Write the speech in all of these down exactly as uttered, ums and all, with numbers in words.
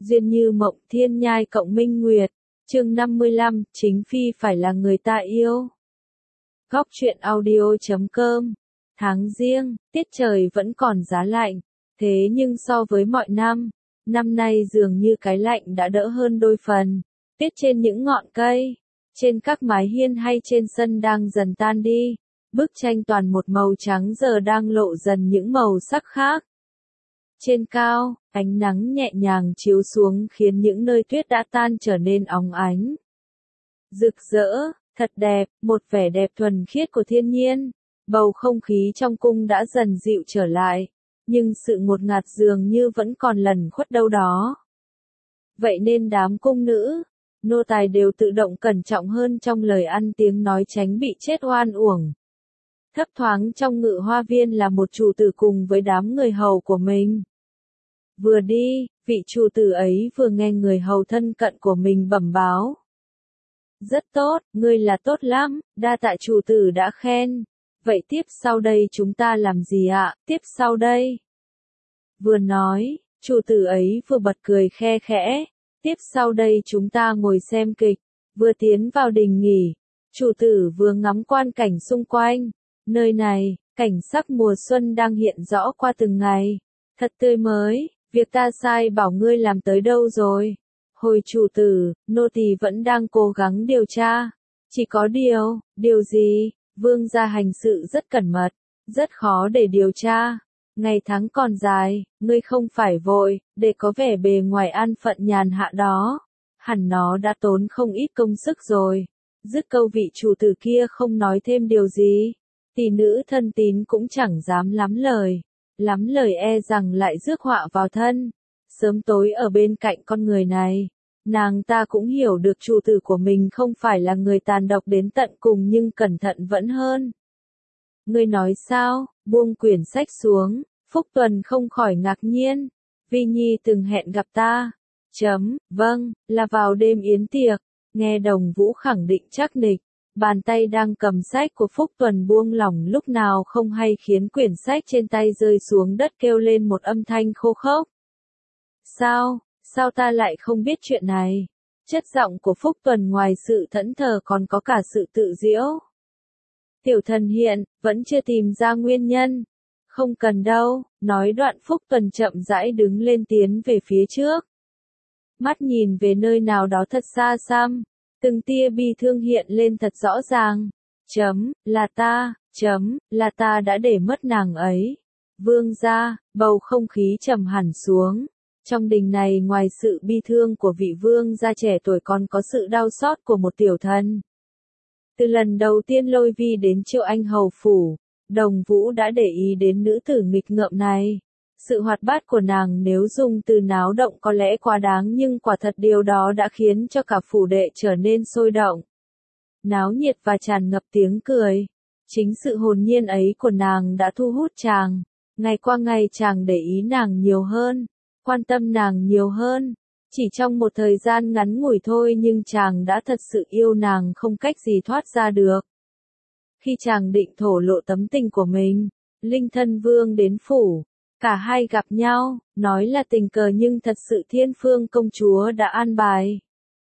Duyên như mộng thiên nhai cộng minh nguyệt. Chương năm mươi lăm, chính phi phải là người ta yêu. Góc truyện audio chấm com. Tháng Giêng, tiết trời vẫn còn giá lạnh, thế nhưng so với mọi năm, năm nay dường như cái lạnh đã đỡ hơn đôi phần. Tuyết trên những ngọn cây, trên các mái hiên hay trên sân đang dần tan đi, bức tranh toàn một màu trắng giờ đang lộ dần những màu sắc khác. Trên cao, ánh nắng nhẹ nhàng chiếu xuống khiến những nơi tuyết đã tan trở nên óng ánh. Rực rỡ, thật đẹp, một vẻ đẹp thuần khiết của thiên nhiên. Bầu không khí trong cung đã dần dịu trở lại, nhưng sự ngột ngạt dường như vẫn còn lẩn khuất đâu đó. Vậy nên đám cung nữ, nô tài đều tự động cẩn trọng hơn trong lời ăn tiếng nói tránh bị chết oan uổng. Thấp thoáng trong ngự hoa viên là một chủ tử cùng với đám người hầu của mình. Vừa đi, vị chủ tử ấy vừa nghe người hầu thân cận của mình bẩm báo. Rất tốt, ngươi là tốt lắm, đa tạ chủ tử đã khen. Vậy tiếp sau đây chúng ta làm gì ạ? Tiếp sau đây. Vừa nói, chủ tử ấy vừa bật cười khe khẽ. Tiếp sau đây chúng ta ngồi xem kịch. Vừa tiến vào đình nghỉ, chủ tử vừa ngắm quan cảnh xung quanh. Nơi này, cảnh sắc mùa xuân đang hiện rõ qua từng ngày. Thật tươi mới, việc ta sai bảo ngươi làm tới đâu rồi? Hồi chủ tử, nô tỳ vẫn đang cố gắng điều tra. Chỉ có điều, điều gì? Vương gia hành sự rất cẩn mật, rất khó để điều tra. Ngày tháng còn dài, ngươi không phải vội, để có vẻ bề ngoài an phận nhàn hạ đó. Hẳn nó đã tốn không ít công sức rồi. Dứt câu vị chủ tử kia không nói thêm điều gì. Tỷ nữ thân tín cũng chẳng dám lắm lời. Lắm lời e rằng lại rước họa vào thân. Sớm tối ở bên cạnh con người này, nàng ta cũng hiểu được chủ tử của mình không phải là người tàn độc đến tận cùng nhưng cẩn thận vẫn hơn. Ngươi nói sao? Buông quyển sách xuống, Phúc Tuần không khỏi ngạc nhiên. Vi Nhi từng hẹn gặp ta. Chấm, vâng, là vào đêm yến tiệc. Nghe Đồng Vũ khẳng định chắc nịch. Bàn tay đang cầm sách của Phúc Tuần buông lỏng lúc nào không hay khiến quyển sách trên tay rơi xuống đất kêu lên một âm thanh khô khốc. Sao, sao ta lại không biết chuyện này? Chất giọng của Phúc Tuần ngoài sự thẫn thờ còn có cả sự tự giễu. Tiểu thần hiện, vẫn chưa tìm ra nguyên nhân. Không cần đâu, nói đoạn Phúc Tuần chậm rãi đứng lên tiến về phía trước. Mắt nhìn về nơi nào đó thật xa xăm. Từng tia bi thương hiện lên thật rõ ràng. Chấm, là ta, chấm, là ta đã để mất nàng ấy. Vương gia, bầu không khí trầm hẳn xuống. Trong đình này ngoài sự bi thương của vị vương gia trẻ tuổi còn có sự đau xót của một tiểu thân. Từ lần đầu tiên Lôi Vi đến Triệu Anh hầu phủ, Đồng Vũ đã để ý đến nữ tử nghịch ngợm này. Sự hoạt bát của nàng nếu dùng từ náo động có lẽ quá đáng nhưng quả thật điều đó đã khiến cho cả phủ đệ trở nên sôi động. Náo nhiệt và tràn ngập tiếng cười. Chính sự hồn nhiên ấy của nàng đã thu hút chàng. Ngày qua ngày chàng để ý nàng nhiều hơn, quan tâm nàng nhiều hơn. Chỉ trong một thời gian ngắn ngủi thôi nhưng chàng đã thật sự yêu nàng không cách gì thoát ra được. Khi chàng định thổ lộ tấm tình của mình, Linh Thân Vương đến phủ. Cả hai gặp nhau, nói là tình cờ nhưng thật sự Thiên Phương công chúa đã an bài.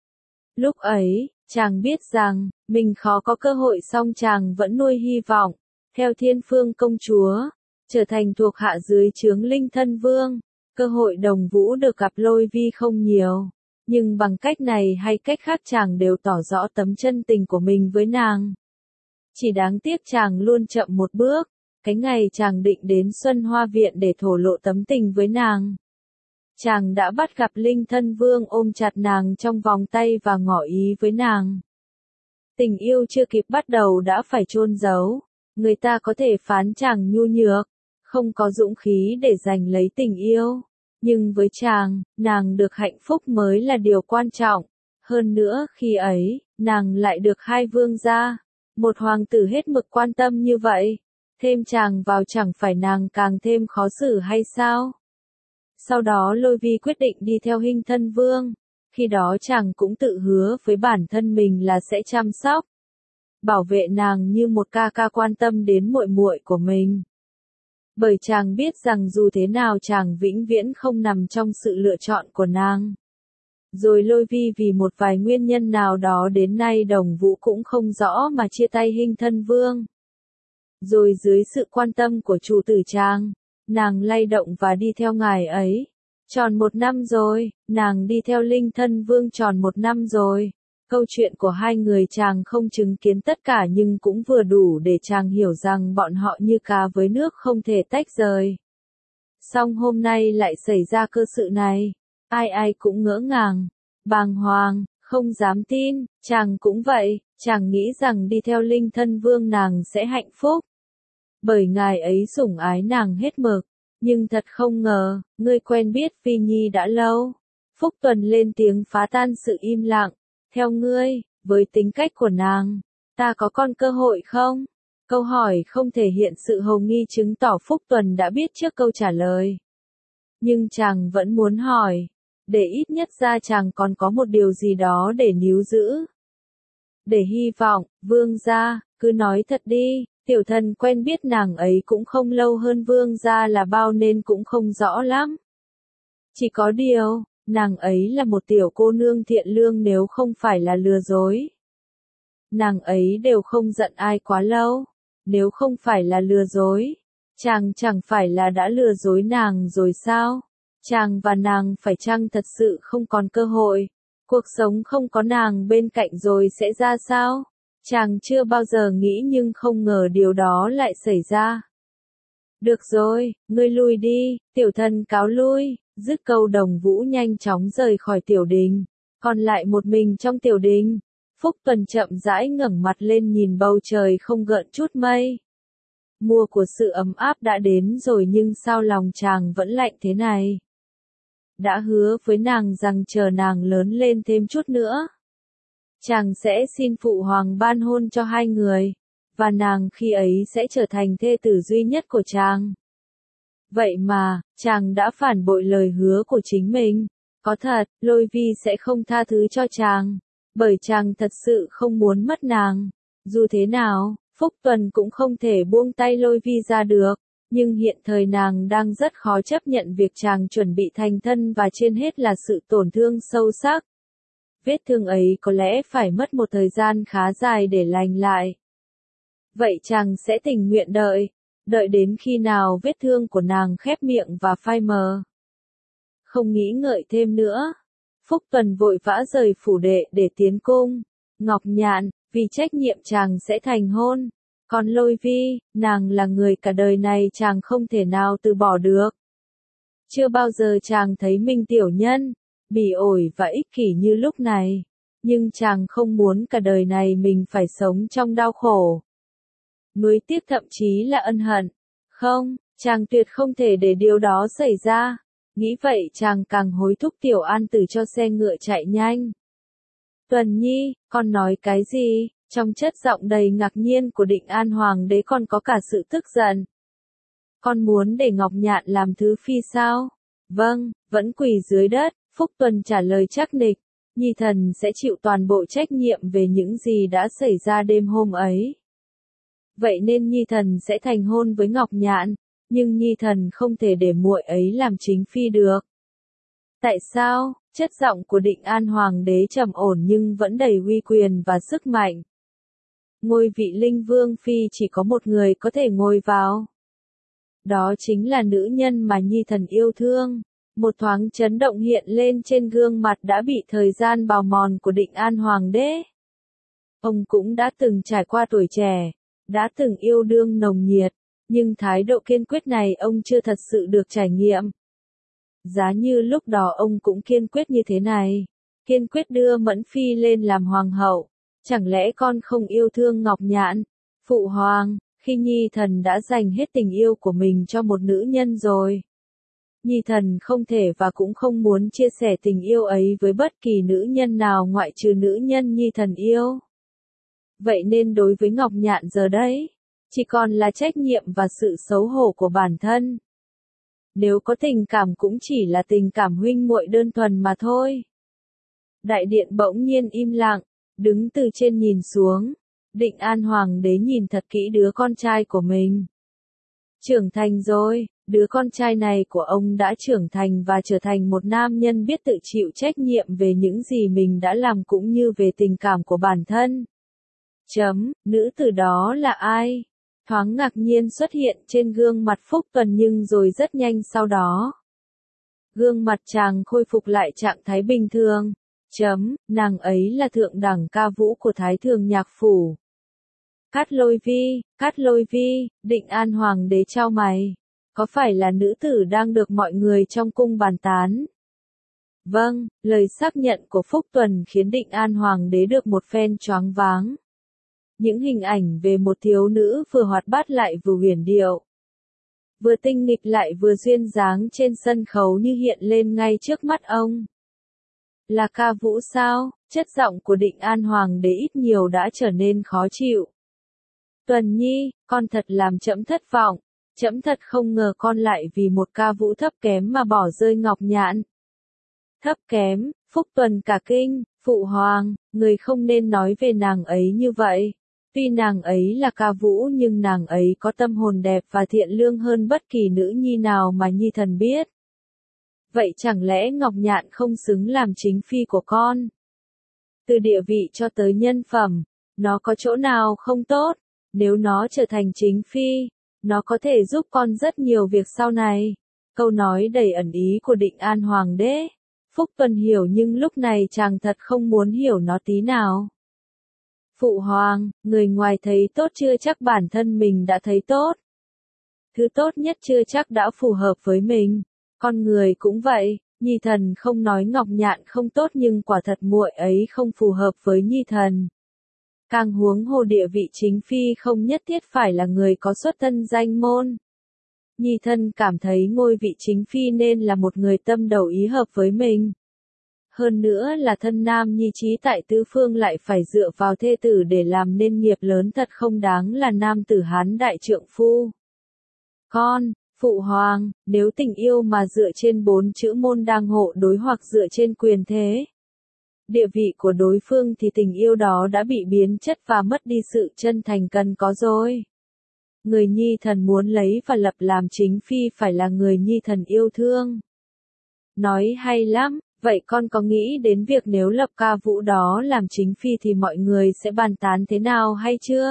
Lúc ấy, chàng biết rằng, mình khó có cơ hội song chàng vẫn nuôi hy vọng, theo Thiên Phương công chúa, trở thành thuộc hạ dưới trướng Linh Thân Vương. Cơ hội Đồng Vũ được gặp Lôi Vi không nhiều, nhưng bằng cách này hay cách khác chàng đều tỏ rõ tấm chân tình của mình với nàng. Chỉ đáng tiếc chàng luôn chậm một bước. Cái ngày chàng định đến Xuân Hoa Viện để thổ lộ tấm tình với nàng, chàng đã bắt gặp Linh Thân Vương ôm chặt nàng trong vòng tay và ngỏ ý với nàng. Tình yêu chưa kịp bắt đầu đã phải chôn giấu, người ta có thể phán chàng nhu nhược, không có dũng khí để giành lấy tình yêu, nhưng với chàng, nàng được hạnh phúc mới là điều quan trọng. Hơn nữa khi ấy, nàng lại được hai vương gia, một hoàng tử hết mực quan tâm như vậy. Thêm chàng vào chẳng phải nàng càng thêm khó xử hay sao? Sau đó Lôi Vi quyết định đi theo Hinh Thân Vương. Khi đó chàng cũng tự hứa với bản thân mình là sẽ chăm sóc, bảo vệ nàng như một ca ca quan tâm đến muội muội của mình. Bởi chàng biết rằng dù thế nào chàng vĩnh viễn không nằm trong sự lựa chọn của nàng. Rồi Lôi Vi vì một vài nguyên nhân nào đó đến nay Đồng Vũ cũng không rõ mà chia tay Hinh Thân Vương. Rồi dưới sự quan tâm của chủ tử Trang, nàng lay động và đi theo ngài ấy. Tròn một năm rồi, nàng đi theo Linh Thân Vương tròn một năm rồi. Câu chuyện của hai người chàng không chứng kiến tất cả nhưng cũng vừa đủ để chàng hiểu rằng bọn họ như cá với nước không thể tách rời. Song hôm nay lại xảy ra cơ sự này. Ai ai cũng ngỡ ngàng, bàng hoàng, không dám tin, chàng cũng vậy, chàng nghĩ rằng đi theo Linh Thân Vương nàng sẽ hạnh phúc. Bởi ngài ấy sủng ái nàng hết mực, nhưng thật không ngờ, ngươi quen biết Phi Nhi đã lâu. Phúc Tuần lên tiếng phá tan sự im lặng, theo ngươi, với tính cách của nàng, ta có còn cơ hội không? Câu hỏi không thể hiện sự hồ nghi chứng tỏ Phúc Tuần đã biết trước câu trả lời. Nhưng chàng vẫn muốn hỏi, để ít nhất ra chàng còn có một điều gì đó để níu giữ. Để hy vọng, vương gia, cứ nói thật đi, tiểu thần quen biết nàng ấy cũng không lâu hơn vương gia là bao nên cũng không rõ lắm. Chỉ có điều, nàng ấy là một tiểu cô nương thiện lương nếu không phải là lừa dối. Nàng ấy đều không giận ai quá lâu, nếu không phải là lừa dối, chàng chẳng phải là đã lừa dối nàng rồi sao? Chàng và nàng phải chăng thật sự không còn cơ hội? Cuộc sống không có nàng bên cạnh rồi sẽ ra sao? Chàng chưa bao giờ nghĩ nhưng không ngờ điều đó lại xảy ra. Được rồi, ngươi lui đi, tiểu thần cáo lui. Dứt câu Đồng Vũ nhanh chóng rời khỏi tiểu đình, còn lại một mình trong tiểu đình. Phúc Tuần chậm rãi ngẩng mặt lên nhìn bầu trời không gợn chút mây. Mùa của sự ấm áp đã đến rồi nhưng sao lòng chàng vẫn lạnh thế này? Đã hứa với nàng rằng chờ nàng lớn lên thêm chút nữa, chàng sẽ xin phụ hoàng ban hôn cho hai người, và nàng khi ấy sẽ trở thành thê tử duy nhất của chàng. Vậy mà, chàng đã phản bội lời hứa của chính mình. Có thật, Lôi Vi sẽ không tha thứ cho chàng, bởi chàng thật sự không muốn mất nàng. Dù thế nào, Phúc Tuần cũng không thể buông tay Lôi Vi ra được, nhưng hiện thời nàng đang rất khó chấp nhận việc chàng chuẩn bị thành thân và trên hết là sự tổn thương sâu sắc. Vết thương ấy có lẽ phải mất một thời gian khá dài để lành lại. Vậy chàng sẽ tình nguyện đợi. Đợi đến khi nào vết thương của nàng khép miệng và phai mờ. Không nghĩ ngợi thêm nữa. Phúc Tuần vội vã rời phủ đệ để tiến cung. Ngọc Nhạn, vì trách nhiệm chàng sẽ thành hôn. Còn Lôi Vi, nàng là người cả đời này chàng không thể nào từ bỏ được. Chưa bao giờ chàng thấy mình tiểu nhân, bỉ ổi và ích kỷ như lúc này. Nhưng chàng không muốn cả đời này mình phải sống trong đau khổ. Nuối tiếc thậm chí là ân hận. Không, chàng tuyệt không thể để điều đó xảy ra. Nghĩ vậy chàng càng hối thúc Tiểu An Tử cho xe ngựa chạy nhanh. Tuần Nhi, con nói cái gì? Trong chất giọng đầy ngạc nhiên của Định An Hoàng đế còn có cả sự tức giận. Con muốn để Ngọc Nhạn làm thứ phi sao? Vâng, vẫn quỳ dưới đất, Phúc Tuần trả lời chắc nịch. Nhi thần sẽ chịu toàn bộ trách nhiệm về những gì đã xảy ra đêm hôm ấy. Vậy nên Nhi thần sẽ thành hôn với Ngọc Nhạn, nhưng Nhi thần không thể để muội ấy làm chính phi được. Tại sao? Chất giọng của Định An Hoàng đế trầm ổn nhưng vẫn đầy uy quyền và sức mạnh. Ngôi vị Linh Vương phi chỉ có một người có thể ngồi vào. Đó chính là nữ nhân mà Nhi thần yêu thương. Một thoáng chấn động hiện lên trên gương mặt đã bị thời gian bào mòn của Định An Hoàng đế. Ông cũng đã từng trải qua tuổi trẻ, đã từng yêu đương nồng nhiệt, nhưng thái độ kiên quyết này ông chưa thật sự được trải nghiệm. Giá như lúc đó ông cũng kiên quyết như thế này, kiên quyết đưa Mẫn Phi lên làm hoàng hậu, chẳng lẽ con không yêu thương Ngọc Nhạn? Phụ hoàng, khi Nhi thần đã dành hết tình yêu của mình cho một nữ nhân rồi. Nhi thần không thể và cũng không muốn chia sẻ tình yêu ấy với bất kỳ nữ nhân nào ngoại trừ nữ nhân Nhi thần yêu. Vậy nên đối với Ngọc Nhạn giờ đấy, chỉ còn là trách nhiệm và sự xấu hổ của bản thân. Nếu có tình cảm cũng chỉ là tình cảm huynh muội đơn thuần mà thôi. Đại điện bỗng nhiên im lặng, đứng từ trên nhìn xuống. Định An Hoàng đế nhìn thật kỹ đứa con trai của mình. Trưởng thành rồi, đứa con trai này của ông đã trưởng thành và trở thành một nam nhân biết tự chịu trách nhiệm về những gì mình đã làm cũng như về tình cảm của bản thân. Chấm, nữ tử đó là ai? Thoáng ngạc nhiên xuất hiện trên gương mặt Phúc Tuần nhưng rồi rất nhanh sau đó. Gương mặt chàng khôi phục lại trạng thái bình thường. Chấm, nàng ấy là thượng đẳng ca vũ của Thái Thường Nhạc Phủ. Cát Lôi Vi, Cát Lôi Vi, Định An Hoàng đế chau mày. Có phải là nữ tử đang được mọi người trong cung bàn tán? Vâng, lời xác nhận của Phúc Tuần khiến Định An Hoàng đế được một phen choáng váng. Những hình ảnh về một thiếu nữ vừa hoạt bát lại vừa huyền điệu. Vừa tinh nghịch lại vừa duyên dáng trên sân khấu như hiện lên ngay trước mắt ông. Là ca vũ sao? Chất giọng của Định An Hoàng đế ít nhiều đã trở nên khó chịu. Tuần Nhi, con thật làm trẫm thất vọng. Trẫm thật không ngờ con lại vì một ca vũ thấp kém mà bỏ rơi ngọc nhạn. Thấp kém, Phúc Tuần cả kinh, phụ hoàng, người không nên nói về nàng ấy như vậy. Tuy nàng ấy là ca vũ nhưng nàng ấy có tâm hồn đẹp và thiện lương hơn bất kỳ nữ nhi nào mà Nhi thần biết. Vậy chẳng lẽ Ngọc Nhạn không xứng làm chính phi của con? Từ địa vị cho tới nhân phẩm, nó có chỗ nào không tốt? Nếu nó trở thành chính phi, nó có thể giúp con rất nhiều việc sau này. Câu nói đầy ẩn ý của Định An Hoàng đế. Phúc Tuần hiểu nhưng lúc này chàng thật không muốn hiểu nó tí nào. Phụ hoàng, người ngoài thấy tốt chưa chắc bản thân mình đã thấy tốt. Thứ tốt nhất chưa chắc đã phù hợp với mình. Con người cũng vậy, Nhi thần không nói Ngọc Nhạn không tốt nhưng quả thật muội ấy không phù hợp với Nhi thần. Càng huống hồ địa vị chính phi không nhất thiết phải là người có xuất thân danh môn. Nhi thần cảm thấy ngôi vị chính phi nên là một người tâm đầu ý hợp với mình. Hơn nữa là thân nam nhi trí tại tứ phương lại phải dựa vào thê tử để làm nên nghiệp lớn thật không đáng là nam tử Hán đại trượng phu. Con, phụ hoàng, nếu tình yêu mà dựa trên bốn chữ môn đang hộ đối hoặc dựa trên quyền thế, địa vị của đối phương thì tình yêu đó đã bị biến chất và mất đi sự chân thành cần có rồi. Người Nhi thần muốn lấy và lập làm chính phi phải là người Nhi thần yêu thương. Nói hay lắm. Vậy con có nghĩ đến việc nếu lập ca vũ đó làm chính phi thì mọi người sẽ bàn tán thế nào hay chưa?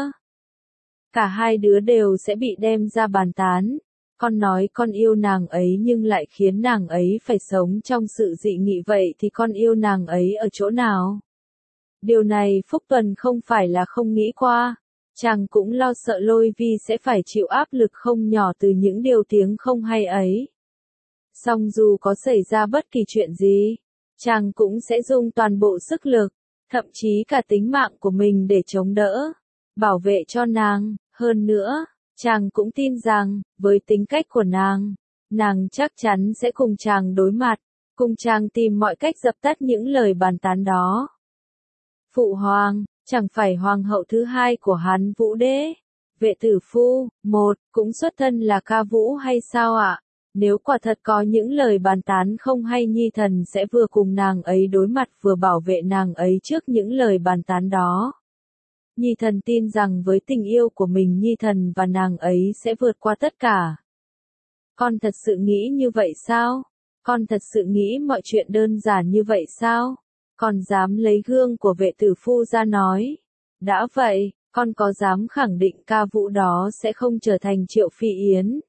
Cả hai đứa đều sẽ bị đem ra bàn tán. Con nói con yêu nàng ấy nhưng lại khiến nàng ấy phải sống trong sự dị nghị vậy thì con yêu nàng ấy ở chỗ nào? Điều này Phúc Tuần không phải là không nghĩ qua. Chàng cũng lo sợ Lôi Vi sẽ phải chịu áp lực không nhỏ từ những điều tiếng không hay ấy. Song dù có xảy ra bất kỳ chuyện gì, chàng cũng sẽ dùng toàn bộ sức lực, thậm chí cả tính mạng của mình để chống đỡ, bảo vệ cho nàng. Hơn nữa, chàng cũng tin rằng, với tính cách của nàng, nàng chắc chắn sẽ cùng chàng đối mặt, cùng chàng tìm mọi cách dập tắt những lời bàn tán đó. Phụ hoàng, chẳng phải hoàng hậu thứ hai của Hán Vũ Đế, Vệ Tử Phu, một, cũng xuất thân là ca vũ hay sao ạ? Nếu quả thật có những lời bàn tán không hay Nhi thần sẽ vừa cùng nàng ấy đối mặt vừa bảo vệ nàng ấy trước những lời bàn tán đó. Nhi thần tin rằng với tình yêu của mình Nhi thần và nàng ấy sẽ vượt qua tất cả. Con thật sự nghĩ như vậy sao? Con thật sự nghĩ mọi chuyện đơn giản như vậy sao? Con dám lấy gương của Vệ Tử Phu ra nói. Đã vậy, con có dám khẳng định ca vũ đó sẽ không trở thành Triệu Phi Yến?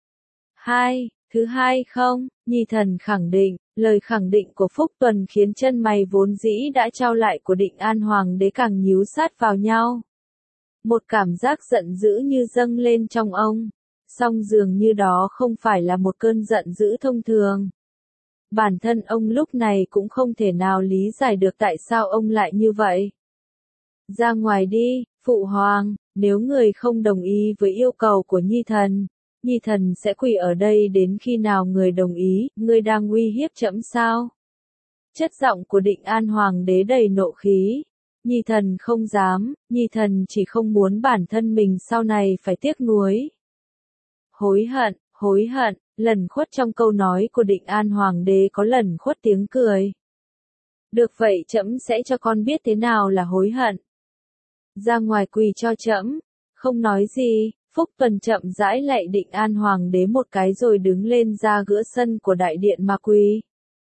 Hai. Thứ hai không, Nhi thần khẳng định, lời khẳng định của Phúc Tuần khiến chân mày vốn dĩ đã trao lại của Định An Hoàng đế càng nhíu sát vào nhau. Một cảm giác giận dữ như dâng lên trong ông, song dường như đó không phải là một cơn giận dữ thông thường. Bản thân ông lúc này cũng không thể nào lý giải được tại sao ông lại như vậy. Ra ngoài đi, phụ hoàng, nếu người không đồng ý với yêu cầu của Nhi thần, Nhi thần sẽ quỳ ở đây đến khi nào người đồng ý, người đang uy hiếp trẫm sao? Chất giọng của Định An Hoàng đế đầy nộ khí. Nhi thần không dám, Nhi thần chỉ không muốn bản thân mình sau này phải tiếc nuối. Hối hận, hối hận, lẩn khuất trong câu nói của Định An Hoàng đế có lẩn khuất tiếng cười. Được vậy trẫm sẽ cho con biết thế nào là hối hận. Ra ngoài quỳ cho trẫm, không nói gì. Phúc Tuần chậm rãi lạy Định An Hoàng đế một cái rồi đứng lên ra giữa sân của đại điện mà quỳ.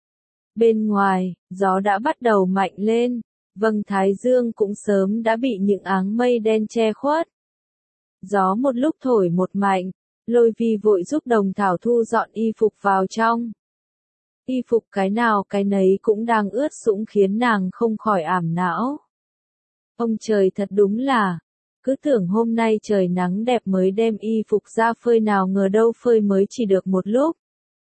Bên ngoài, gió đã bắt đầu mạnh lên, vầng thái dương cũng sớm đã bị những áng mây đen che khuất. Gió một lúc thổi một mạnh, Lôi Vi vội giúp Đồng Thảo thu dọn y phục vào trong. Y phục cái nào cái nấy cũng đang ướt sũng khiến nàng không khỏi ảm não. Ông trời thật đúng là, cứ tưởng hôm nay trời nắng đẹp mới đem y phục ra phơi, nào ngờ đâu phơi mới chỉ được một lúc.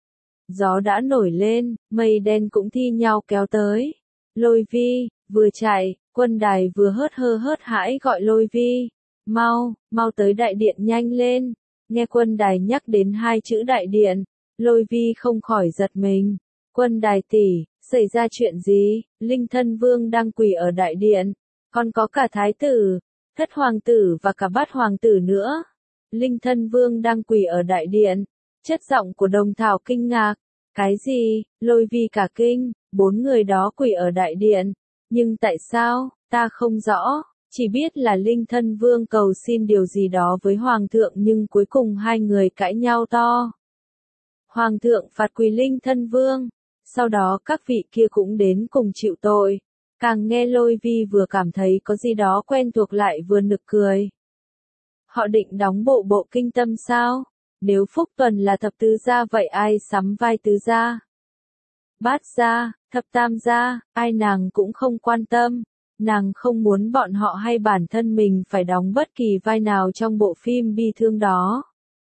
Gió đã nổi lên, mây đen cũng thi nhau kéo tới. Lôi Vi, vừa chạy, Quân Đài vừa hớt hơ hớt hãi gọi Lôi Vi. Mau, mau tới đại điện nhanh lên. Nghe Quân Đài nhắc đến hai chữ đại điện, Lôi Vi không khỏi giật mình. Quân Đài tỷ, xảy ra chuyện gì? Linh Thân Vương đang quỳ ở đại điện, còn có cả thái tử, thất hoàng tử và cả bát hoàng tử nữa. Linh Thân Vương đang quỳ ở đại điện. Chất giọng của Đồng Thảo kinh ngạc. Cái gì? Lôi Vi cả kinh, bốn người đó quỳ ở đại điện. Nhưng tại sao? Ta không rõ, chỉ biết là Linh Thân Vương cầu xin điều gì đó với Hoàng thượng nhưng cuối cùng hai người cãi nhau to. Hoàng thượng phạt quỳ Linh Thân Vương, sau đó các vị kia cũng đến cùng chịu tội. Càng nghe Lôi Vi vừa cảm thấy có gì đó quen thuộc lại vừa nực cười. Họ định đóng bộ bộ kinh tâm sao? Nếu Phúc Tuần là thập tứ gia vậy ai sắm vai tứ gia? Bát gia, thập tam gia, ai nàng cũng không quan tâm. Nàng không muốn bọn họ hay bản thân mình phải đóng bất kỳ vai nào trong bộ phim bi thương đó.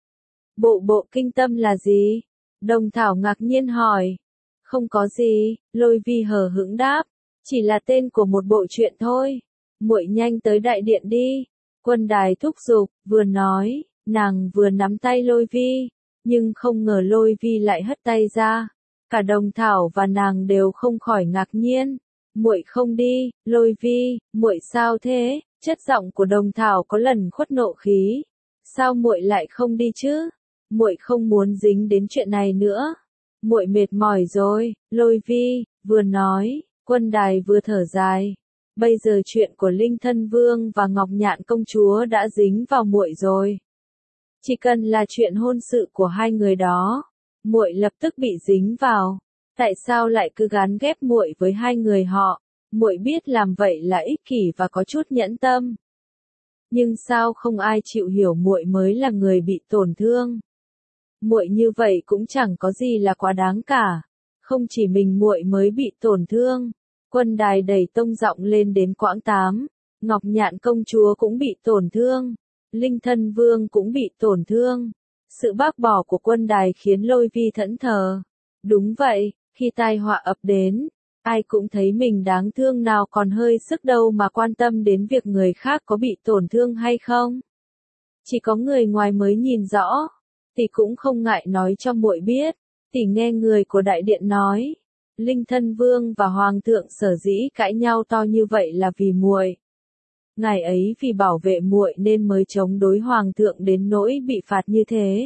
Bộ bộ kinh tâm là gì? Đồng Thảo ngạc nhiên hỏi. Không có gì, Lôi Vi hờ hững đáp. Chỉ là tên của một bộ truyện thôi. Muội nhanh tới đại điện đi. Quân Đài thúc giục, vừa nói, nàng vừa nắm tay Lôi Vi. Nhưng không ngờ Lôi Vi lại hất tay ra. Cả Đồng Thảo và nàng đều không khỏi ngạc nhiên. Muội không đi, Lôi Vi, muội sao thế? Chất giọng của Đồng Thảo có lần khuất nộ khí. Sao muội lại không đi chứ? Muội không muốn dính đến chuyện này nữa. Muội mệt mỏi rồi, Lôi Vi, vừa nói, Quân Đài vừa thở dài. Bây giờ chuyện của Linh Thân Vương và Ngọc Nhạn công chúa đã dính vào muội rồi. Chỉ cần là chuyện hôn sự của hai người đó, muội lập tức bị dính vào. Tại sao lại cứ gán ghép muội với hai người họ? Muội biết làm vậy là ích kỷ và có chút nhẫn tâm. Nhưng sao không ai chịu hiểu muội mới là người bị tổn thương? Muội như vậy cũng chẳng có gì là quá đáng cả. Không chỉ mình muội mới bị tổn thương. Quân Đài đẩy tông giọng lên đến quãng tám. Ngọc Nhạn công chúa cũng bị tổn thương. Linh Thân Vương cũng bị tổn thương. Sự bác bỏ của Quân Đài khiến Lôi Vi thẫn thờ. Đúng vậy, khi tai họa ập đến, ai cũng thấy mình đáng thương, nào còn hơi sức đâu mà quan tâm đến việc người khác có bị tổn thương hay không. Chỉ có người ngoài mới nhìn rõ. Tỷ cũng không ngại nói cho muội biết. Tỷ nghe người của đại điện nói, Linh Thân Vương và Hoàng thượng sở dĩ cãi nhau to như vậy là vì muội. Ngài ấy vì bảo vệ muội nên mới chống đối Hoàng thượng đến nỗi bị phạt như thế.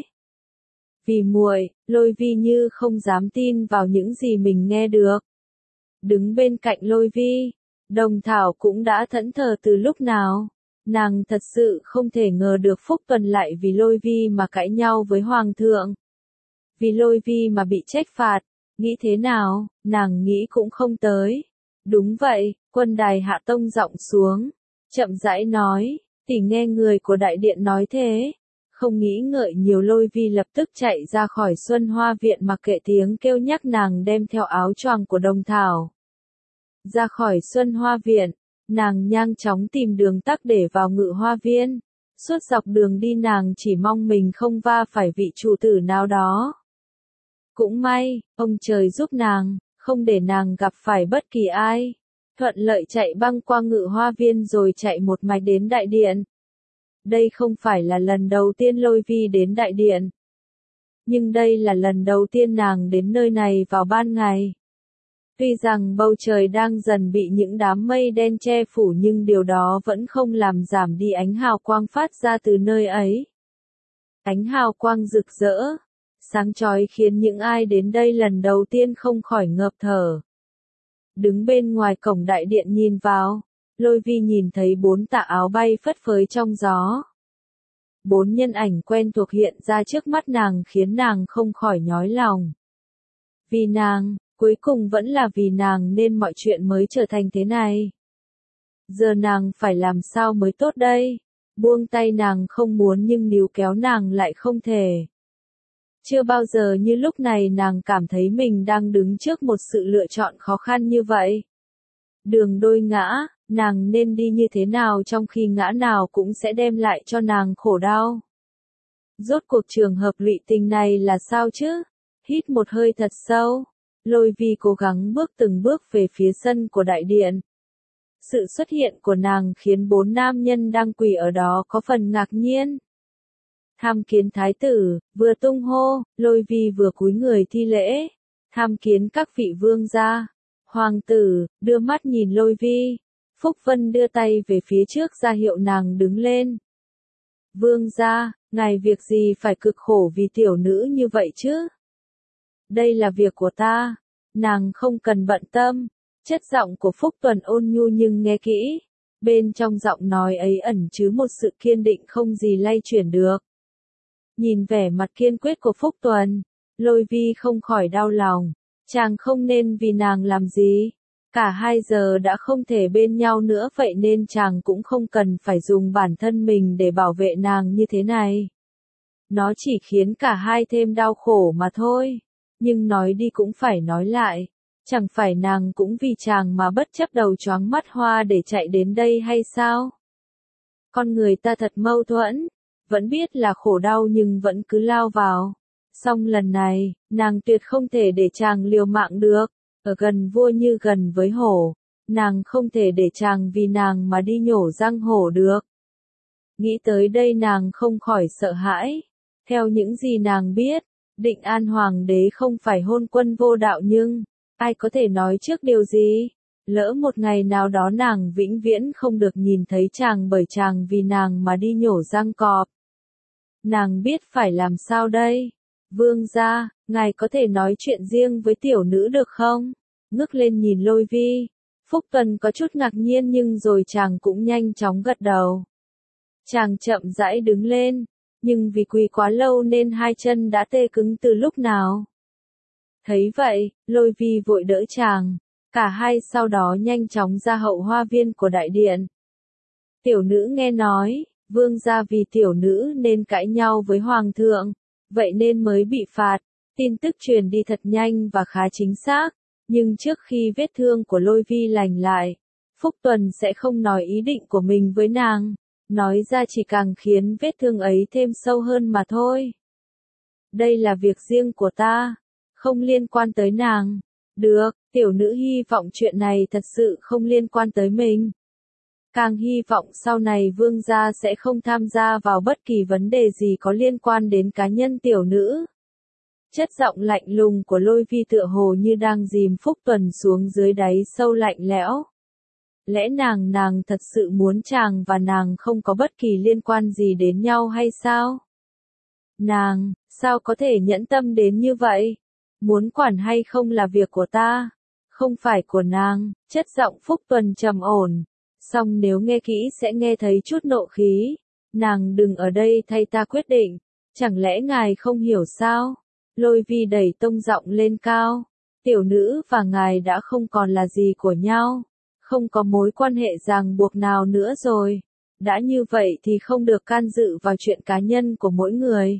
Vì muội, Lôi Vi như không dám tin vào những gì mình nghe được. Đứng bên cạnh Lôi Vi, Đồng Thảo cũng đã thẫn thờ từ lúc nào. Nàng thật sự không thể ngờ được Phúc Tuần lại vì Lôi Vi mà cãi nhau với Hoàng thượng. Vì Lôi Vi mà bị trách phạt, nghĩ thế nào, nàng nghĩ cũng không tới. Đúng vậy, Quân Đài hạ tông giọng xuống, chậm rãi nói, tỷ nghe người của đại điện nói thế. Không nghĩ ngợi nhiều, Lôi Vi lập tức chạy ra khỏi Xuân Hoa Viện mặc kệ tiếng kêu nhắc nàng đem theo áo choàng của Đồng Thảo. Ra khỏi Xuân Hoa Viện, nàng nhanh chóng tìm đường tắc để vào Ngự Hoa Viên. Suốt dọc đường đi nàng chỉ mong mình không va phải vị chủ tử nào đó. Cũng may, ông trời giúp nàng, không để nàng gặp phải bất kỳ ai. Thuận lợi chạy băng qua Ngự Hoa Viên rồi chạy một mạch đến đại điện. Đây không phải là lần đầu tiên Lôi Vi đến đại điện. Nhưng đây là lần đầu tiên nàng đến nơi này vào ban ngày. Tuy rằng bầu trời đang dần bị những đám mây đen che phủ nhưng điều đó vẫn không làm giảm đi ánh hào quang phát ra từ nơi ấy. Ánh hào quang rực rỡ, sáng chói khiến những ai đến đây lần đầu tiên không khỏi ngợp thở. Đứng bên ngoài cổng đại điện nhìn vào, Lôi Vi nhìn thấy bốn tà áo bay phất phới trong gió. bốn nhân ảnh quen thuộc hiện ra trước mắt nàng khiến nàng không khỏi nhói lòng. Vì nàng, cuối cùng vẫn là vì nàng nên mọi chuyện mới trở thành thế này. Giờ nàng phải làm sao mới tốt đây? Buông tay nàng không muốn nhưng níu kéo nàng lại không thể. Chưa bao giờ như lúc này nàng cảm thấy mình đang đứng trước một sự lựa chọn khó khăn như vậy. Đường đôi ngã, nàng nên đi như thế nào trong khi ngã nào cũng sẽ đem lại cho nàng khổ đau. Rốt cuộc trường hợp lụy tình này là sao chứ? Hít một hơi thật sâu, Lôi Vi cố gắng bước từng bước về phía sân của đại điện. Sự xuất hiện của nàng khiến bốn nam nhân đang quỳ ở đó có phần ngạc nhiên. Tham kiến thái tử, vừa tung hô, Lôi Vi vừa cúi người thi lễ. Tham kiến các vị vương gia. Hoàng tử, đưa mắt nhìn Lôi Vi. Phúc Vân đưa tay về phía trước ra hiệu nàng đứng lên. Vương gia, ngài việc gì phải cực khổ vì tiểu nữ như vậy chứ? Đây là việc của ta, nàng không cần bận tâm. Chất giọng của Phúc Tuần ôn nhu nhưng nghe kỹ. Bên trong giọng nói ấy ẩn chứa một sự kiên định không gì lay chuyển được. Nhìn vẻ mặt kiên quyết của Phúc Tuần, Lôi Vi không khỏi đau lòng. Chàng không nên vì nàng làm gì. Cả hai giờ đã không thể bên nhau nữa vậy nên chàng cũng không cần phải dùng bản thân mình để bảo vệ nàng như thế này. Nó chỉ khiến cả hai thêm đau khổ mà thôi. Nhưng nói đi cũng phải nói lại. Chẳng phải nàng cũng vì chàng mà bất chấp đầu choáng mắt hoa để chạy đến đây hay sao? Con người ta thật mâu thuẫn. Vẫn biết là khổ đau nhưng vẫn cứ lao vào. Song lần này, nàng tuyệt không thể để chàng liều mạng được. Ở gần vua như gần với hổ. Nàng không thể để chàng vì nàng mà đi nhổ răng hổ được. Nghĩ tới đây nàng không khỏi sợ hãi. Theo những gì nàng biết, Định An Hoàng đế không phải hôn quân vô đạo nhưng, ai có thể nói trước điều gì? Lỡ một ngày nào đó nàng vĩnh viễn không được nhìn thấy chàng bởi chàng vì nàng mà đi nhổ răng cọp. Nàng biết phải làm sao đây? Vương gia, ngài có thể nói chuyện riêng với tiểu nữ được không? Ngước lên nhìn Lôi Vi. Phúc Tuần có chút ngạc nhiên nhưng rồi chàng cũng nhanh chóng gật đầu. Chàng chậm rãi đứng lên, nhưng vì quỳ quá lâu nên hai chân đã tê cứng từ lúc nào. Thấy vậy, Lôi Vi vội đỡ chàng. Cả hai sau đó nhanh chóng ra hậu hoa viên của đại điện. Tiểu nữ nghe nói, vương gia vì tiểu nữ nên cãi nhau với hoàng thượng, vậy nên mới bị phạt. Tin tức truyền đi thật nhanh và khá chính xác, nhưng trước khi vết thương của Lôi Vi lành lại, Phúc Tuần sẽ không nói ý định của mình với nàng, nói ra chỉ càng khiến vết thương ấy thêm sâu hơn mà thôi. Đây là việc riêng của ta, không liên quan tới nàng. Được, tiểu nữ hy vọng chuyện này thật sự không liên quan tới mình. Càng hy vọng sau này vương gia sẽ không tham gia vào bất kỳ vấn đề gì có liên quan đến cá nhân tiểu nữ. Chất giọng lạnh lùng của Lôi Vi tựa hồ như đang dìm Phúc Tuần xuống dưới đáy sâu lạnh lẽo. Lẽ nàng nàng thật sự muốn chàng và nàng không có bất kỳ liên quan gì đến nhau hay sao? Nàng, sao có thể nhẫn tâm đến như vậy? Muốn quản hay không là việc của ta, không phải của nàng. Chất giọng Phúc Tuần trầm ổn. Song nếu nghe kỹ sẽ nghe thấy chút nộ khí. Nàng đừng ở đây thay ta quyết định. Chẳng lẽ ngài không hiểu sao? Lôi Vi đẩy tông giọng lên cao. Tiểu nữ và ngài đã không còn là gì của nhau. Không có mối quan hệ ràng buộc nào nữa rồi. Đã như vậy thì không được can dự vào chuyện cá nhân của mỗi người.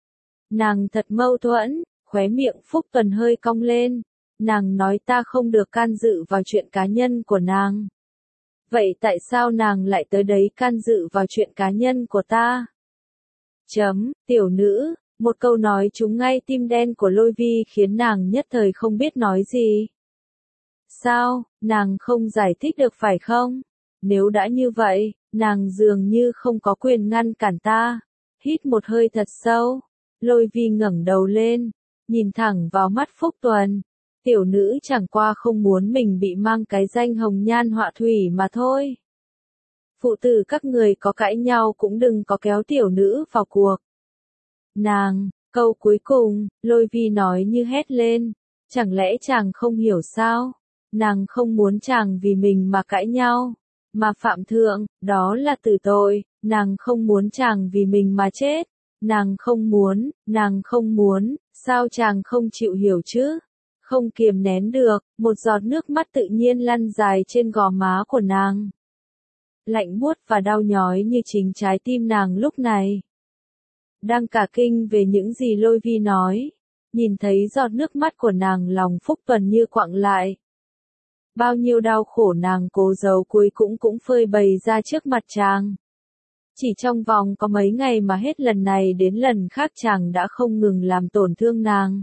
Nàng thật mâu thuẫn, khóe miệng Phúc Tuần hơi cong lên. Nàng nói ta không được can dự vào chuyện cá nhân của nàng. Vậy tại sao nàng lại tới đấy can dự vào chuyện cá nhân của ta? Chấm, tiểu nữ, một câu nói trúng ngay tim đen của Lôi Vi khiến nàng nhất thời không biết nói gì. Sao, nàng không giải thích được phải không? Nếu đã như vậy, nàng dường như không có quyền ngăn cản ta. Hít một hơi thật sâu, Lôi Vi ngẩng đầu lên, nhìn thẳng vào mắt Phúc Tuần. Tiểu nữ chẳng qua không muốn mình bị mang cái danh hồng nhan họa thủy mà thôi. Phụ tử các người có cãi nhau cũng đừng có kéo tiểu nữ vào cuộc. Nàng, câu cuối cùng, Lôi Vi nói như hét lên. Chẳng lẽ chàng không hiểu sao? Nàng không muốn chàng vì mình mà cãi nhau, mà phạm thượng, đó là tử tội. Nàng không muốn chàng vì mình mà chết. Nàng không muốn, nàng không muốn, sao chàng không chịu hiểu chứ? Không kiềm nén được, một giọt nước mắt tự nhiên lăn dài trên gò má của nàng. Lạnh buốt và đau nhói như chính trái tim nàng lúc này. Đang cả kinh về những gì Lôi Vi nói, nhìn thấy giọt nước mắt của nàng lòng Phúc Tuần như quặn lại. Bao nhiêu đau khổ nàng cố giấu cuối cũng cũng phơi bày ra trước mặt chàng. Chỉ trong vòng có mấy ngày mà hết lần này đến lần khác chàng đã không ngừng làm tổn thương nàng.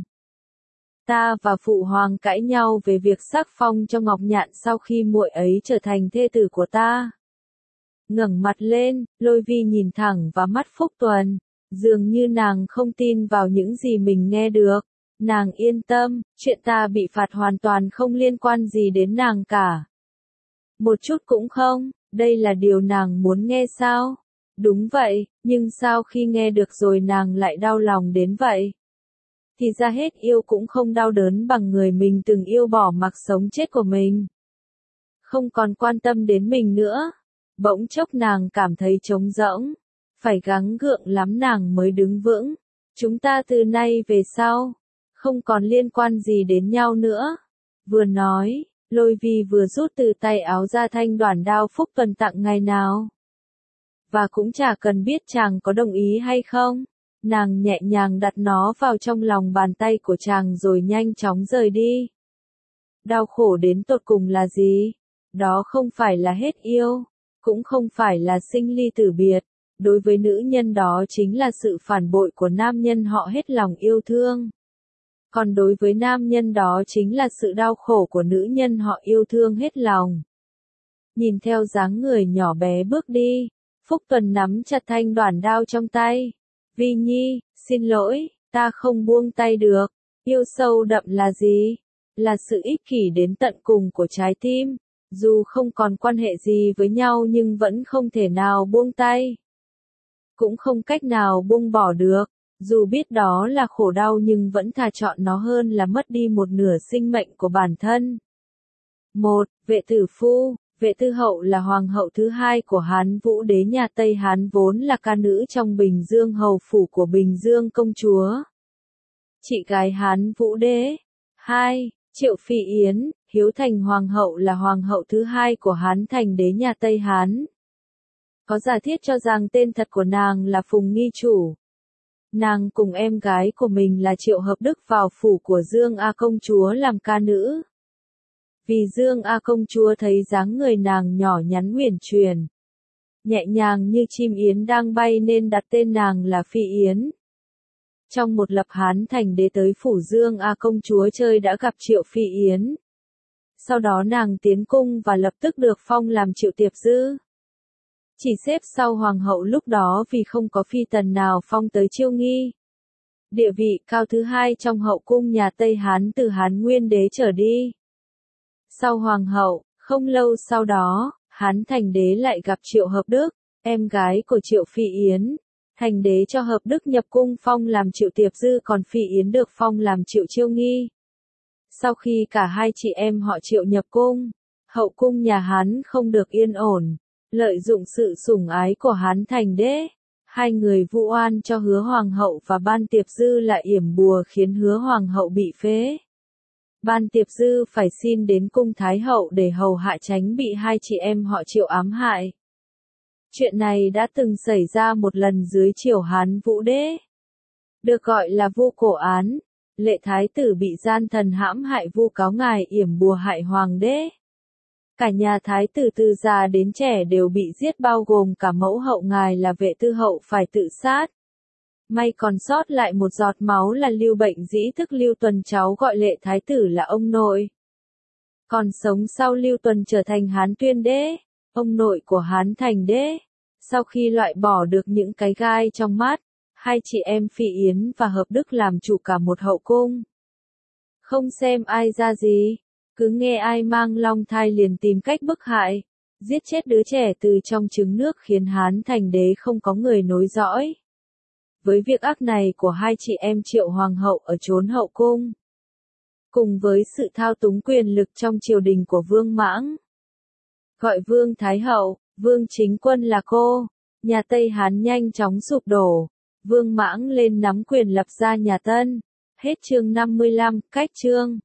Ta và Phụ Hoàng cãi nhau về việc sắc phong cho Ngọc Nhạn sau khi muội ấy trở thành thê tử của ta. Ngẩng mặt lên, Lôi Vi nhìn thẳng vào mắt Phúc Tuần, dường như nàng không tin vào những gì mình nghe được. Nàng yên tâm, chuyện ta bị phạt hoàn toàn không liên quan gì đến nàng cả. Một chút cũng không, đây là điều nàng muốn nghe sao? Đúng vậy, nhưng sao khi nghe được rồi nàng lại đau lòng đến vậy? Thì ra hết yêu cũng không đau đớn bằng người mình từng yêu bỏ mặc sống chết của mình. Không còn quan tâm đến mình nữa. Bỗng chốc nàng cảm thấy trống rỗng. Phải gắng gượng lắm nàng mới đứng vững. Chúng ta từ nay về sau, không còn liên quan gì đến nhau nữa. Vừa nói, Lôi Vi vừa rút từ tay áo ra thanh đoản đao Phúc Tuần tặng ngày nào. Và cũng chả cần biết chàng có đồng ý hay không. Nàng nhẹ nhàng đặt nó vào trong lòng bàn tay của chàng rồi nhanh chóng rời đi. Đau khổ đến tột cùng là gì? Đó không phải là hết yêu, cũng không phải là sinh ly tử biệt. Đối với nữ nhân đó chính là sự phản bội của nam nhân họ hết lòng yêu thương. Còn đối với nam nhân đó chính là sự đau khổ của nữ nhân họ yêu thương hết lòng. Nhìn theo dáng người nhỏ bé bước đi, Phúc Tuần nắm chặt thanh đoản đao trong tay. Vi Nhi, xin lỗi, ta không buông tay được. Yêu sâu đậm là gì? Là sự ích kỷ đến tận cùng của trái tim. Dù không còn quan hệ gì với nhau nhưng vẫn không thể nào buông tay. Cũng không cách nào buông bỏ được. Dù biết đó là khổ đau nhưng vẫn thà chọn nó hơn là mất đi một nửa sinh mệnh của bản thân. một. Vệ tử phu. Vệ tư hậu là hoàng hậu thứ hai của Hán Vũ đế nhà Tây Hán vốn là ca nữ trong Bình Dương hầu phủ của Bình Dương công chúa. Chị gái Hán Vũ đế. hai. Triệu Phi Yến, Hiếu Thành hoàng hậu là hoàng hậu thứ hai của Hán Thành đế nhà Tây Hán. Có giả thiết cho rằng tên thật của nàng là Phùng Nghi Chủ. Nàng cùng em gái của mình là Triệu Hợp Đức vào phủ của Dương A công chúa làm ca nữ. Vì Dương A công chúa thấy dáng người nàng nhỏ nhắn huyền truyền, nhẹ nhàng như chim yến đang bay nên đặt tên nàng là Phi Yến. Trong một lập Hán Thành đế tới phủ Dương A công chúa chơi đã gặp Triệu Phi Yến. Sau đó nàng tiến cung và lập tức được phong làm Triệu Tiệp Dư. Chỉ xếp sau hoàng hậu lúc đó vì không có phi tần nào phong tới Chiêu Nghi. Địa vị cao thứ hai trong hậu cung nhà Tây Hán từ Hán Nguyên đế trở đi. Sau hoàng hậu, không lâu sau đó, Hán Thành đế lại gặp Triệu Hợp Đức, em gái của Triệu Phi Yến. Thành đế cho Hợp Đức nhập cung phong làm Triệu Tiệp Dư còn Phi Yến được phong làm Triệu Chiêu Nghi. Sau khi cả hai chị em họ Triệu nhập cung, hậu cung nhà Hán không được yên ổn, lợi dụng sự sủng ái của Hán Thành đế. Hai người vu oan cho Hứa Hoàng hậu và Ban Tiệp Dư là yểm bùa khiến Hứa Hoàng hậu bị phế. Ban Tiệp Dư phải xin đến cung Thái hậu để hầu hạ tránh bị hai chị em họ Triệu ám hại. Chuyện này đã từng xảy ra một lần dưới triều Hán Vũ đế. Được gọi là vu cổ án. Lệ thái tử bị gian thần hãm hại vu cáo ngài yểm bùa hại hoàng đế. Cả nhà thái tử từ già đến trẻ đều bị giết bao gồm cả mẫu hậu ngài là Vệ tư hậu phải tự sát. May còn sót lại một giọt máu là Lưu Bệnh Dĩ tức Lưu Tuần cháu gọi Lệ thái tử là ông nội. Còn sống sau Lưu Tuần trở thành Hán Tuyên đế, ông nội của Hán Thành đế. Sau khi loại bỏ được những cái gai trong mắt, hai chị em Phi Yến và Hợp Đức làm chủ cả một hậu cung. Không xem ai ra gì, cứ nghe ai mang long thai liền tìm cách bức hại, giết chết đứa trẻ từ trong trứng nước khiến Hán Thành đế không có người nối dõi. Với việc ác này của hai chị em Triệu Hoàng hậu ở chốn hậu cung, cùng với sự thao túng quyền lực trong triều đình của Vương Mãng, gọi Vương Thái hậu, Vương Chính Quân là cô, Nhà Tây Hán nhanh chóng sụp đổ. Vương Mãng lên nắm quyền lập ra nhà Tân. Hết chương năm mươi lăm, cách chương.